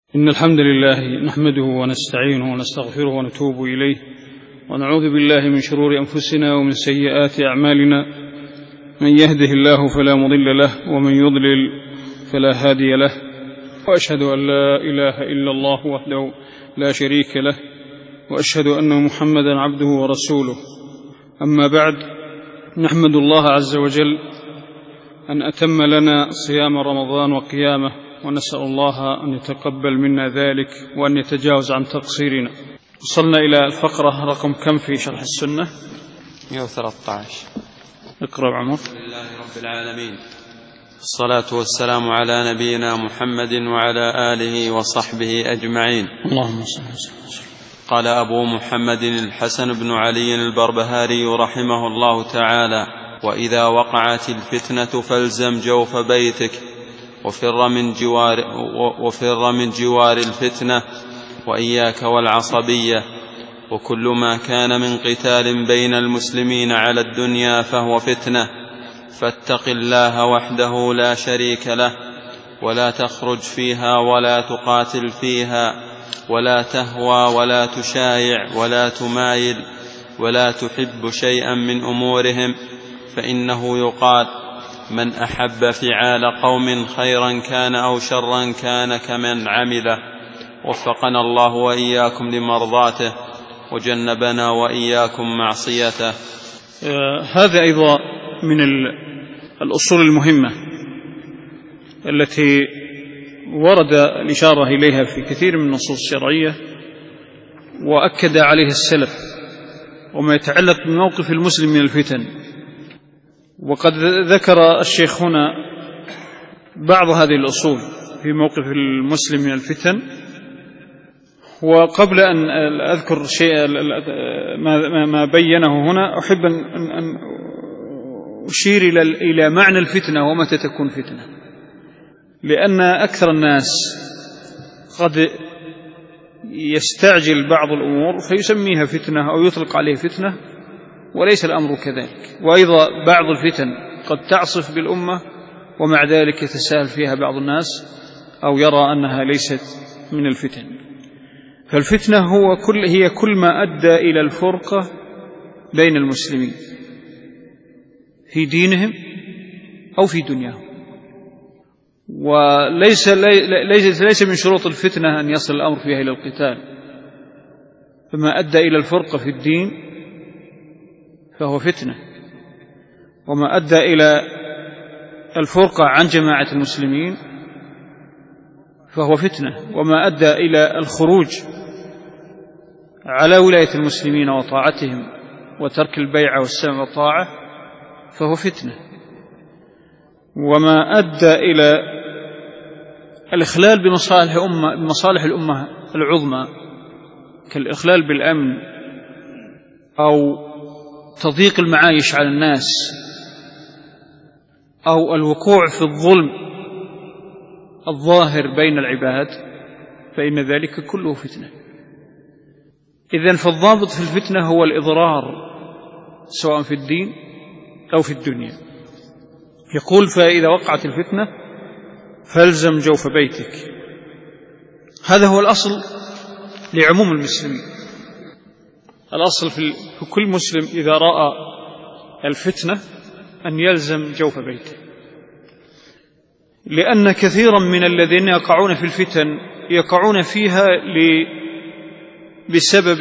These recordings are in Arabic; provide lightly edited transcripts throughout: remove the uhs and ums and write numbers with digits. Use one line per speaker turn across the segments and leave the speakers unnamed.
إن الحمد لله نحمده ونستعينه ونستغفره ونتوب إليه ونعوذ بالله من شرور أنفسنا ومن سيئات أعمالنا. من يهده الله فلا مضل له ومن يضلل فلا هادي له، وأشهد أن لا إله إلا الله وحده لا شريك له، وأشهد أن محمدا عبده ورسوله. أما بعد، نحمد الله عز وجل أن أتم لنا صيام رمضان وقيامه، ونسأل الله أن يتقبل منا ذلك وأن يتجاوز عن تقصيرنا. وصلنا إلى الفقرة رقم كم في شرح السنة؟
113.
اقرأ عمر.
الحمد لله رب العالمين، الصلاة والسلام على نبينا محمد وعلى آله وصحبه أجمعين.
اللهم صل وسلم.
قال أبو محمد الحسن بن علي البربهاري رحمه الله تعالى: وإذا وقعت الفتنة فالزم جوف بيتك وفر من جوار الفتنة، وإياك والعصبية، وكل ما كان من قتال بين المسلمين على الدنيا فهو فتنة، فاتق الله وحده لا شريك له، ولا تخرج فيها ولا تقاتل فيها، ولا تهوى ولا تشايع ولا تمايل، ولا تحب شيئا من أمورهم، فإنه يقال: من أحب فعال قوم خيرا كان أو شرا كان كمن عمله. وفقنا الله وإياكم لمرضاته، وجنبنا وإياكم معصيته.
هذا أيضا من الأصول المهمة التي ورد الإشارة إليها في كثير من النصوص الشرعية، وأكد عليها السلف، وما يتعلق بموقف المسلم من الفتن. وقد ذكر الشيخ هنا بعض هذه الأصول في موقف المسلم من الفتن. وقبل أن أذكر شيء ما بينه هنا، أحب أن أشير إلى معنى الفتنة ومتى تكون فتنة، لأن أكثر الناس قد يستعجل بعض الأمور فيسميها فتنة أو يطلق عليه فتنة، وليس الأمر كذلك. وأيضا بعض الفتن قد تعصف بالأمة ومع ذلك يتساهل فيها بعض الناس أو يرى أنها ليست من الفتن. فالفتنة هي كل ما أدى إلى الفرقة بين المسلمين في دينهم أو في دنياهم. وليس من شروط الفتنة أن يصل الأمر فيها إلى القتال، فما أدى إلى الفرقة في الدين فهو فتنة، وما أدى إلى الفرقة عن جماعة المسلمين فهو فتنة، وما أدى إلى الخروج على ولاية المسلمين وطاعتهم وترك البيعة والسمع والطاعة فهو فتنة، وما أدى إلى الإخلال بمصالح الأمة العظمى كالإخلال بالأمن أو تضييق المعايش على الناس أو الوقوع في الظلم الظاهر بين العباد، فإن ذلك كله فتنة. إذن فالضابط في الفتنة هو الإضرار سواء في الدين أو في الدنيا. يقول: فإذا وقعت الفتنة فالزم جوف بيتك. هذا هو الأصل لعموم المسلمين. الأصل في كل مسلم إذا رأى الفتنة أن يلزم جوف بيته، لأن كثيرا من الذين يقعون في الفتن يقعون فيها بسبب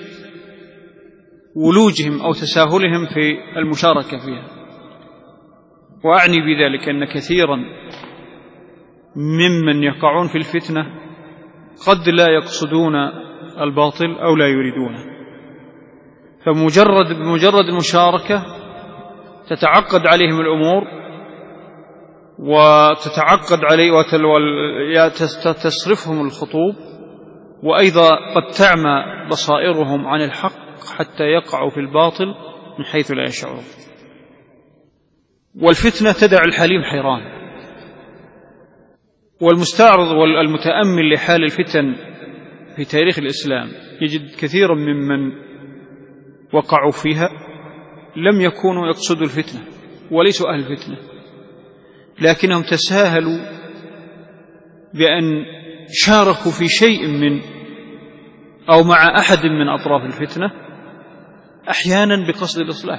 ولوجهم أو تساهلهم في المشاركة فيها. وأعني بذلك أن كثيرا ممن يقعون في الفتنة قد لا يقصدون الباطل أو لا يريدونه، فمجرد المشاركة تتعقد عليهم الأمور وتتعقد تصرفهم الخطوب، وأيضا قد تعمى بصائرهم عن الحق حتى يقعوا في الباطل من حيث لا يشعرون. والفتنة تدع الحليم حيران. والمستعرض والمتأمل لحال الفتن في تاريخ الإسلام يجد كثيرا ممن وقعوا فيها لم يكونوا يقصدوا الفتنة وليسوا أهل الفتنة، لكنهم تساهلوا بأن شاركوا في شيء من أو مع أحد من أطراف الفتنة أحيانا بقصد الإصلاح،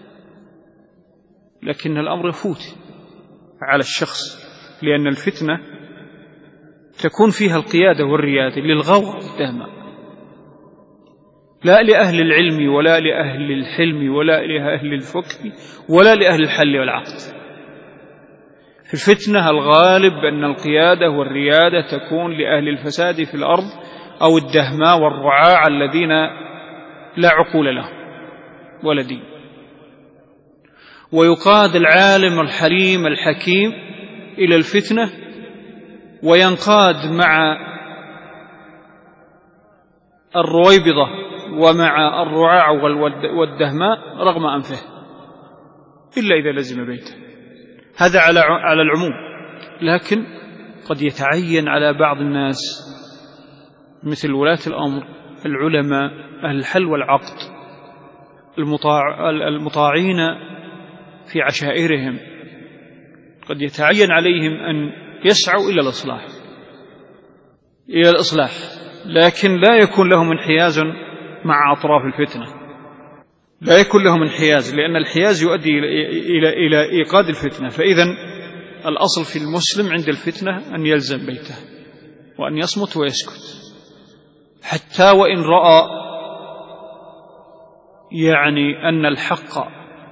لكن الأمر يفوت على الشخص، لأن الفتنة تكون فيها القيادة والريادة للغوغ والدهماء، لا لأهل العلم ولا لأهل الحلم ولا لأهل الفقه ولا لأهل الحل والعقد. في الفتنة الغالب أن القيادة والريادة تكون لأهل الفساد في الأرض أو الدهماء والرعاع الذين لا عقول لهم ولا دين. ويقاد العالم الحليم الحكيم إلى الفتنة وينقاد مع الرويبضة ومع الرعاع والدهماء رغم أنفه، إلا إذا لزم بيته. هذا على العموم، لكن قد يتعين على بعض الناس مثل ولاة الأمر، العلماء، أهل الحل والعقد، المطاعين في عشائرهم، قد يتعين عليهم أن يسعوا إلى الإصلاح، لكن لا يكون لهم انحياز مع أطراف الفتنة، لا يكون لهم انحياز، لأن الحياز يؤدي إلى إيقاد الفتنة. فإذا الأصل في المسلم عند الفتنة أن يلزم بيته وأن يصمت ويسكت، حتى وإن رأى يعني أن الحق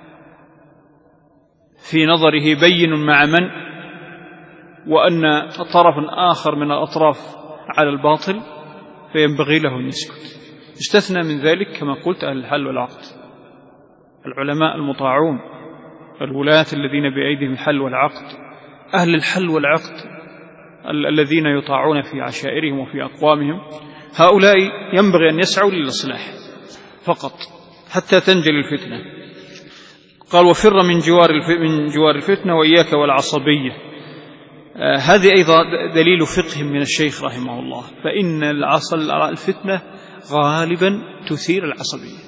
في نظره بين مع من، وأن طرف آخر من الأطراف على الباطل، فينبغي له أن يسكت. استثنى من ذلك كما قلت أهل الحل والعقد، العلماء المطاعون، الولاة الذين بأيديهم الحل والعقد، أهل الحل والعقد الذين يطاعون في عشائرهم وفي أقوامهم، هؤلاء ينبغي أن يسعوا للإصلاح فقط حتى تنجل الفتنة. قال: وفر من جوار الفتنة وإياك والعصبية. هذه أيضا دليل فقه من الشيخ رحمه الله، فإن الفتنة غالبا تثير العصبية،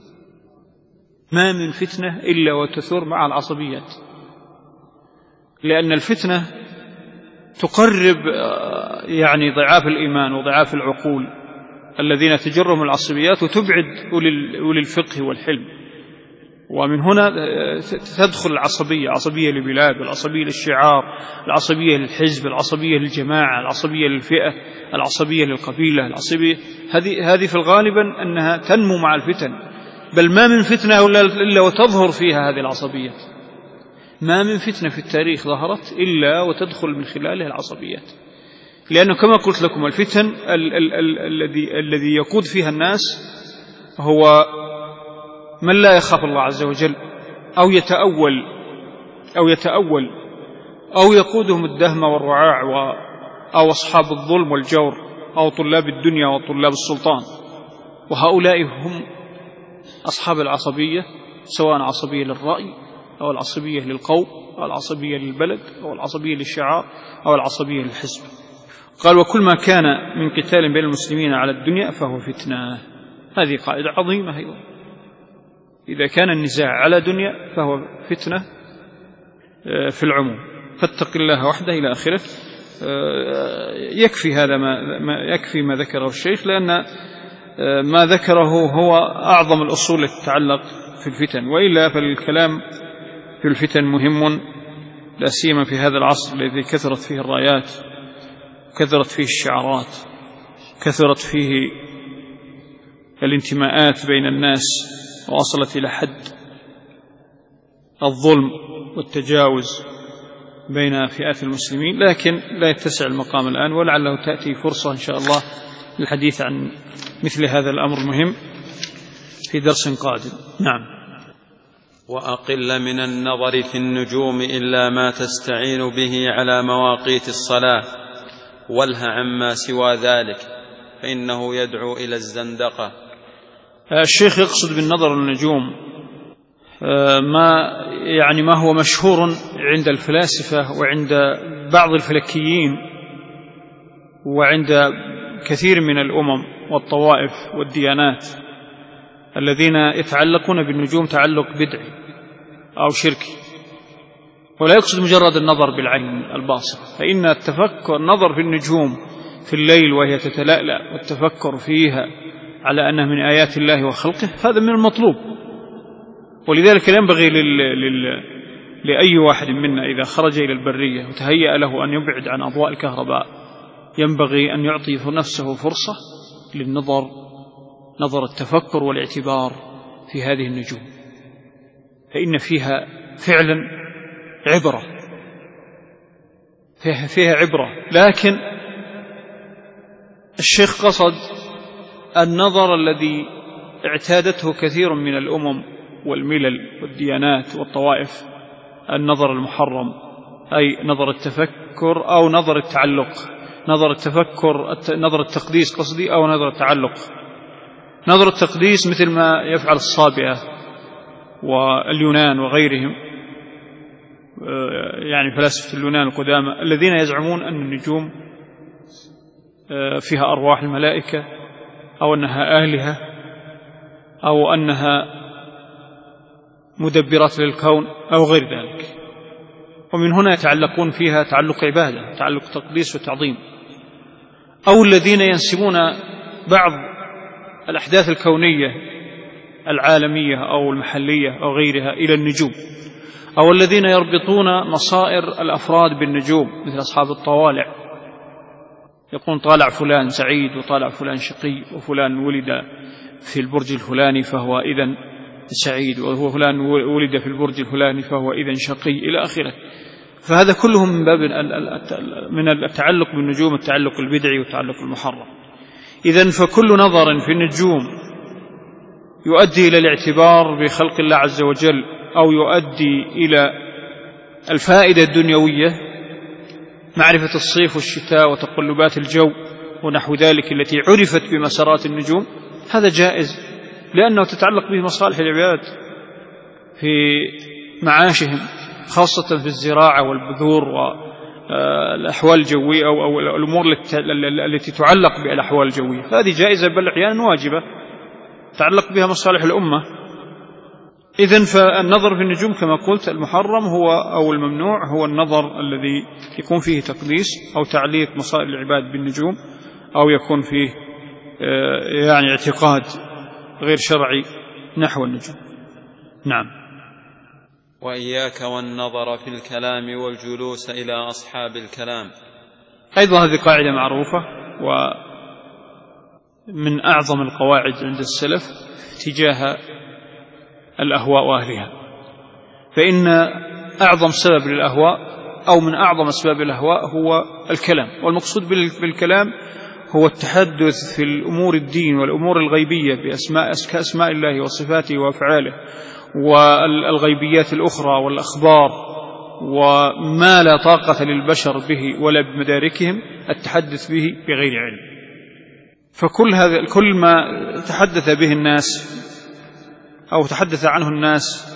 ما من فتنة إلا وتثور مع العصبيات، لأن الفتنة تقرب يعني ضعاف الإيمان وضعاف العقول الذين تجرهم العصبيات، وتبعد أولي الفقه والحلم. ومن هنا تدخل العصبية، عصبية للبلاد، والعصبية للشعار، العصبية للحزب، العصبية للجماعة، العصبية للفئة، العصبية للقبيلة، العصبية هذه في الغالب أنها تنمو مع الفتن، بل ما من فتنة إلا وتظهر فيها هذه العصبيات، ما من فتنة في التاريخ ظهرت إلا وتدخل من خلالها العصبيات، لأنه كما قلت لكم الفتن الذي يقود فيها الناس هو من لا يخاف الله عز وجل، أو يتأول أو يقودهم الدهم والرعاع أو أصحاب الظلم والجور، أو طلاب الدنيا وطلاب السلطان. وهؤلاء هم أصحاب العصبية، سواء عصبية للرأي أو العصبية للقوم أو العصبية للبلد أو العصبية للشعار أو العصبية للحزب. قال: وكل ما كان من قتال بين المسلمين على الدنيا فهو فتنة. هذه قاعدة عظيمة أيضا، إذا كان النزاع على دنيا فهو فتنة في العموم، فاتق الله وحده إلى آخره. يكفي هذا يكفي ما ذكره الشيخ، لأن ما ذكره هو أعظم الأصول التي تتعلق في الفتن، وإلا فالكلام في الفتن مهم، لا سيما في هذا العصر الذي كثرت فيه الرايات، كثرت فيه الشعارات، كثرت فيه الانتماءات بين الناس، ووصلت إلى حد الظلم والتجاوز بين فئات المسلمين. لكن لا يتسع المقام الآن، ولعله تأتي فرصة إن شاء الله للحديث عن مثل هذا الأمر المهم في درس قادم. نعم.
وأقل من النظر في النجوم إلا ما تستعين به على مواقيت الصلاة، والها عما سوى ذلك فإنه يدعو إلى الزندقة.
الشيخ يقصد بالنظر النجوم ما هو مشهور عند الفلاسفة وعند بعض الفلكيين وعند كثير من الأمم والطوائف والديانات الذين يتعلقون بالنجوم تعلق بدعي أو شركي، ولا يقصد مجرد النظر بالعين الباصرة، فإن النظر في النجوم في الليل وهي تتلألأ والتفكر فيها على أنها من آيات الله وخلقه، هذا من المطلوب. ولذلك ينبغي لأي واحد منا إذا خرج إلى البرية وتهيأ له أن يبعد عن أضواء الكهرباء ينبغي أن يعطي نفسه فرصة للنظر، نظر التفكر والاعتبار في هذه النجوم، فإن فيها فعلا عبرة، فيها عبرة. لكن الشيخ قصد النظر الذي اعتادته كثير من الأمم والملل والديانات والطوائف، النظر المحرم، أي نظر التفكر أو نظر التعلق، نظر التفكر نظر التقديس قصدي، أو نظر التعلق. نظر التقديس مثل ما يفعل الصابئة واليونان وغيرهم، يعني فلاسفة اليونان القدامى الذين يزعمون أن النجوم فيها أرواح الملائكة، أو أنها آلهة، أو أنها مدبرات للكون أو غير ذلك. ومن هنا يتعلقون فيها تعلق عبادة، تعلق تقديس وتعظيم. أو الذين ينسبون بعض الأحداث الكونية العالمية أو المحلية أو غيرها إلى النجوم، أو الذين يربطون مصائر الأفراد بالنجوم مثل أصحاب الطوالع، يقول طالع فلان سعيد وطالع فلان شقي، وفلان ولد في البرج الفلاني فهو إذن سعيد، وفلان ولد في البرج الفلاني فهو إذن شقي، إلى آخره. فهذا كله من باب من التعلق بالنجوم، التعلق البدعي والتعلق المحرم. إذن فكل نظر في النجوم يؤدي إلى الاعتبار بخلق الله عز وجل، أو يؤدي إلى الفائدة الدنيوية، معرفة الصيف والشتاء وتقلبات الجو ونحو ذلك التي عرفت بمسارات النجوم، هذا جائز، لأنه تتعلق به مصالح العباد في معاشهم، خاصة في الزراعة والبذور والأحوال الجوية أو الأمور التي تعلق بالأحوال الجوية، هذه جائزة بل أحيانا واجبة تعلق بها مصالح الأمة. إذن فالنظر في النجوم كما قلت المحرم هو أو الممنوع هو النظر الذي يكون فيه تقديس أو تعليق مصائر العباد بالنجوم، أو يكون فيه يعني اعتقاد غير شرعي نحو النجوم. نعم.
وإياك والنظر في الكلام والجلوس إلى أصحاب الكلام.
أيضا هذه قاعدة معروفة ومن أعظم القواعد عند السلف تجاه الأهواء وأهلها، فإن أعظم سبب للأهواء أو من أعظم أسباب الأهواء هو الكلام، والمقصود بالكلام هو التحدث في الأمور الدين والأمور الغيبية كأسماء الله وصفاته وأفعاله، والغيبيات الأخرى والأخبار، وما لا طاقة للبشر به ولا بمداركهم التحدث به بغير علم. فكل هذا كل ما تحدث به الناس أو تحدث عنه الناس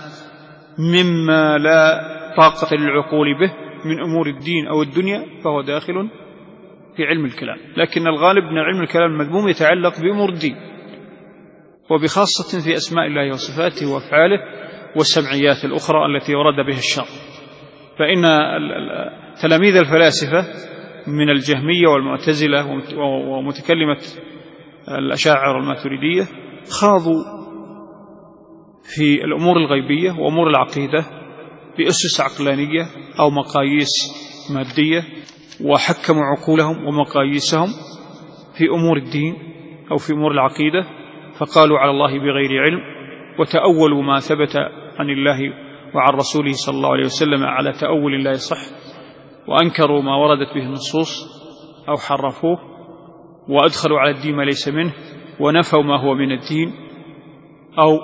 مما لا طاقة للعقول به من أمور الدين أو الدنيا فهو داخل في علم الكلام. لكن الغالب من علم الكلام المذموم يتعلق بأمور الدين، وبخاصة في أسماء الله وصفاته وأفعاله والسمعيات الأخرى التي ورد بها الشرع. فإن تلاميذ الفلاسفة من الجهمية والمعتزلة ومتكلمة الأشاعرة والماتريدية خاضوا في الأمور الغيبية وأمور العقيدة بأسس عقلانية أو مقاييس مادية، وحكموا عقولهم ومقاييسهم في أمور الدين أو في أمور العقيدة، فقالوا على الله بغير علم، وتأولوا ما ثبت عن الله وعن رسوله صلى الله عليه وسلم على تأول لا يصح، وأنكروا ما وردت به النصوص أو حرفوه، وأدخلوا على الدين ما ليس منه، ونفوا ما هو من الدين أو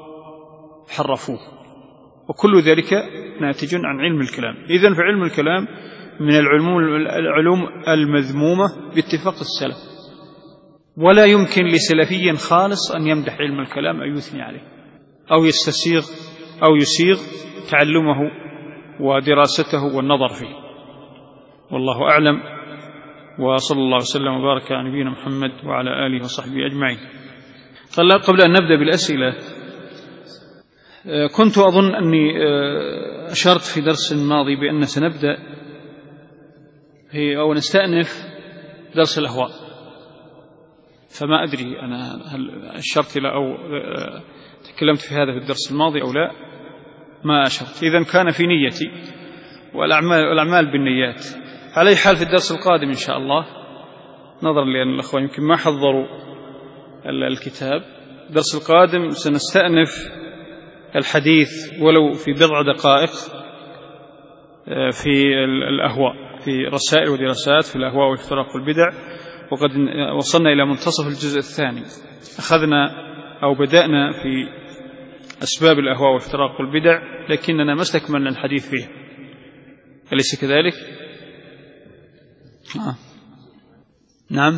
حرفوه، وكل ذلك ناتج عن علم الكلام. إذن فعلم الكلام من العلوم المذمومة باتفاق السلف، ولا يمكن لسلفي خالص أن يمدح علم الكلام أو يثني عليه أو يستسيغ أو يسيغ تعلمه ودراسته والنظر فيه. والله أعلم، وصلى الله وسلم وبارك على نبينا محمد وعلى آله وصحبه أجمعين. قبل أن نبدأ بالأسئلة، كنت أظن أني أشرت في درس ماضي بأن سنبدأ أو نستأنف درس الأهواء، فما أدري أنا هل أشرت إلى أو تكلمت في هذا في الدرس الماضي أو لا، ما أشرت. إذن كان في نيتي، والأعمال بالنيات. على أي حال في الدرس القادم إن شاء الله، نظرا لأن الأخوان يمكن ما حضروا الكتاب، الدرس القادم سنستأنف الحديث ولو في بضع دقائق في الأهواء، في رسائل ودراسات في الأهواء والافتراق والبدع. وقد وصلنا إلى منتصف الجزء الثاني، أخذنا أو بدأنا في أسباب الأهواء والافتراق والبدع، لكننا ما استكملنا الحديث فيه، أليس كذلك؟ نعم.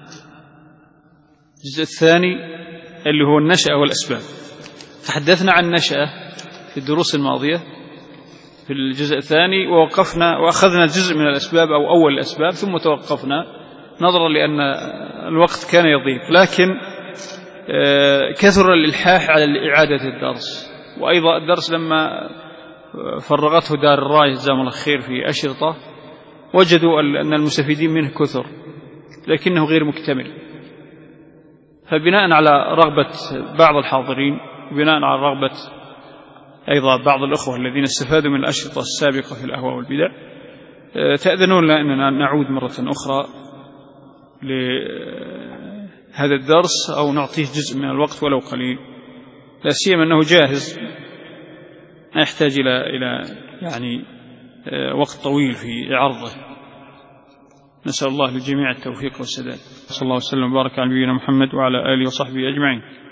الجزء الثاني اللي هو النشأة والأسباب، تحدثنا عن النشأة في الدروس الماضية في الجزء الثاني، ووقفنا وأخذنا جزء من الأسباب أو أول الأسباب، ثم توقفنا نظرا لأن الوقت كان يضيق. لكن كثر الإلحاح على إعادة الدرس، وأيضا الدرس لما فرغته دار الراي جزاهم الله خير في أشرطة، وجدوا أن المستفيدين منه كثر لكنه غير مكتمل. فبناء على رغبة بعض الحاضرين، وبناء على رغبة أيضا بعض الأخوة الذين استفادوا من الأشرطة السابقة في الأهواء والبدع، تأذنون لنا أننا نعود مرة أخرى لهذا الدرس أو نعطيه جزء من الوقت ولو قليل، لا سيما أنه جاهز، ما يحتاج إلى يعني وقت طويل في عرضه. نسأل الله للجميع التوفيق والسداد. صلى الله وسلم وبارك على نبينا محمد وعلى آله وصحبه أجمعين.